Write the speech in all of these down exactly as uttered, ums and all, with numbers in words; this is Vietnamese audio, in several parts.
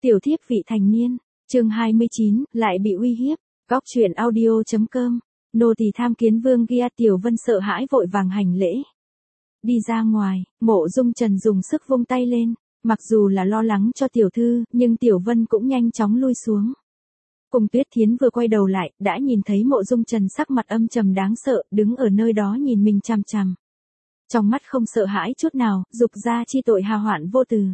Tiểu thiếp vị thành niên, chương hai mươi chín, lại bị uy hiếp. Góc truyện audio chấm com, nô tỳ tham kiến vương gia. Tiểu Vân sợ hãi vội vàng hành lễ. Đi ra ngoài, Mộ Dung Trần dùng sức vung tay lên, mặc dù là lo lắng cho tiểu thư, nhưng Tiểu Vân cũng nhanh chóng lui xuống. Cùng Tuyết Thiến vừa quay đầu lại, đã nhìn thấy Mộ Dung Trần sắc mặt âm trầm đáng sợ, đứng ở nơi đó nhìn mình chằm chằm. Trong mắt không sợ hãi chút nào, dục ra chi tội hà hoạn vô từ.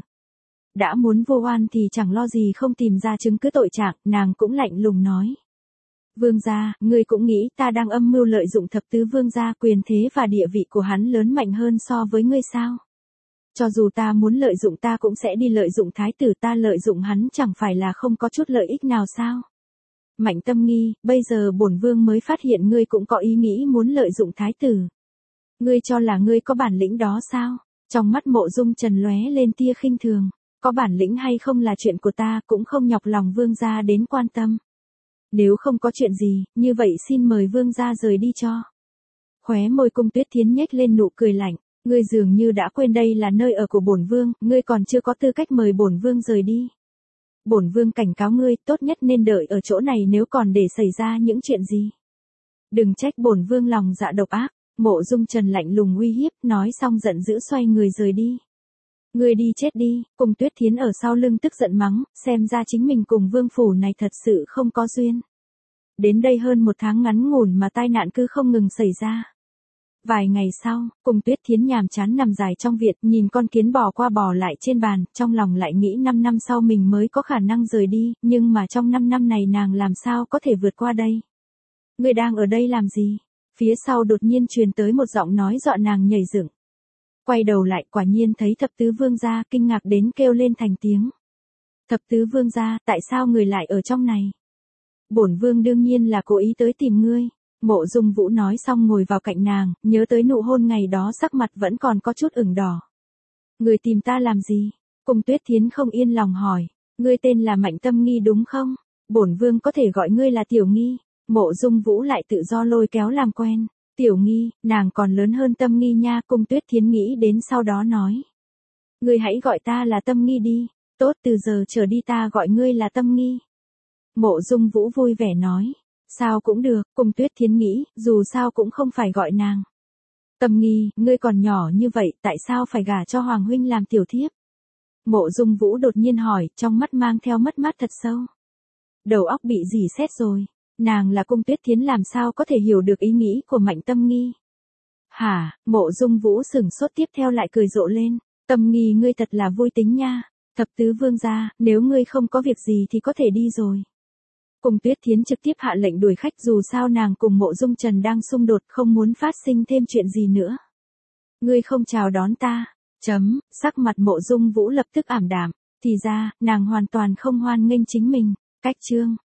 Đã muốn vô oan thì chẳng lo gì không tìm ra chứng cứ tội trạng, nàng cũng lạnh lùng nói. Vương gia, ngươi cũng nghĩ ta đang âm mưu lợi dụng thập tứ vương gia, quyền thế và địa vị của hắn lớn mạnh hơn so với ngươi sao? Cho dù ta muốn lợi dụng ta cũng sẽ đi lợi dụng thái tử, ta lợi dụng hắn chẳng phải là không có chút lợi ích nào sao? Mạnh Tâm Nghi, bây giờ bổn vương mới phát hiện ngươi cũng có ý nghĩ muốn lợi dụng thái tử. Ngươi cho là ngươi có bản lĩnh đó sao? Trong mắt Mộ Dung Trần lóe lên tia khinh thường. Có bản lĩnh hay không là chuyện của ta, cũng không nhọc lòng vương gia đến quan tâm. Nếu không có chuyện gì, như vậy xin mời vương gia rời đi cho. Khóe môi Cung Tuyết Thiến nhếch lên nụ cười lạnh, ngươi dường như đã quên đây là nơi ở của bổn vương, ngươi còn chưa có tư cách mời bổn vương rời đi. Bổn vương cảnh cáo ngươi, tốt nhất nên đợi ở chỗ này nếu còn để xảy ra những chuyện gì. Đừng trách bổn vương lòng dạ độc ác. Mộ Dung Trần lạnh lùng uy hiếp, nói xong giận dữ xoay người rời đi. Ngươi đi chết đi. Cùng Tuyết Thiến ở sau lưng tức giận mắng, xem ra chính mình cùng vương phủ này thật sự không có duyên. Đến đây hơn một tháng ngắn ngủn mà tai nạn cứ không ngừng xảy ra. Vài ngày sau, Cùng Tuyết Thiến nhàm chán nằm dài trong viện, nhìn con kiến bò qua bò lại trên bàn, trong lòng lại nghĩ năm năm sau mình mới có khả năng rời đi, nhưng mà trong năm năm này nàng làm sao có thể vượt qua đây. Ngươi đang ở đây làm gì? Phía sau đột nhiên truyền tới một giọng nói dọa nàng nhảy dựng. Quay đầu lại quả nhiên thấy thập tứ vương gia, kinh ngạc đến kêu lên thành tiếng. Thập tứ vương gia, tại sao người lại ở trong này? Bổn vương đương nhiên là cố ý tới tìm ngươi. Mộ Dung Vũ nói xong ngồi vào cạnh nàng, nhớ tới nụ hôn ngày đó sắc mặt vẫn còn có chút ửng đỏ. Người tìm ta làm gì? Cung Tuyết Thiến không yên lòng hỏi. Ngươi tên là Mạnh Tâm Nghi đúng không? Bổn vương có thể gọi ngươi là Tiểu Nghi. Mộ Dung Vũ lại tự do lôi kéo làm quen. Tiểu Nghi, nàng còn lớn hơn Tâm Nghi nha. Cung Tuyết Thiến nghĩ đến sau đó nói. Ngươi hãy gọi ta là Tâm Nghi đi. Tốt, từ giờ trở đi ta gọi ngươi là Tâm Nghi. Mộ Dung Vũ vui vẻ nói. Sao cũng được. Cung Tuyết Thiến nghĩ, dù sao cũng không phải gọi nàng Tâm Nghi, ngươi còn nhỏ như vậy, tại sao phải gả cho Hoàng huynh làm tiểu thiếp? Mộ Dung Vũ đột nhiên hỏi, trong mắt mang theo mất mát thật sâu. Đầu óc bị dỉ sét rồi. Nàng là Cung Tuyết Thiến làm sao có thể hiểu được ý nghĩ của Mạnh Tâm Nghi. Hả? Mộ Dung Vũ sửng sốt, tiếp theo lại cười rộ lên. Tâm Nghi ngươi thật là vui tính nha. Thập tứ vương gia, nếu ngươi không có việc gì thì có thể đi rồi. Cung Tuyết Thiến trực tiếp hạ lệnh đuổi khách, dù sao nàng cùng Mộ Dung Trần đang xung đột, không muốn phát sinh thêm chuyện gì nữa. Ngươi không chào đón ta. Chấm, sắc mặt Mộ Dung Vũ lập tức ảm đạm. Thì ra, nàng hoàn toàn không hoan nghênh chính mình. Cách chương.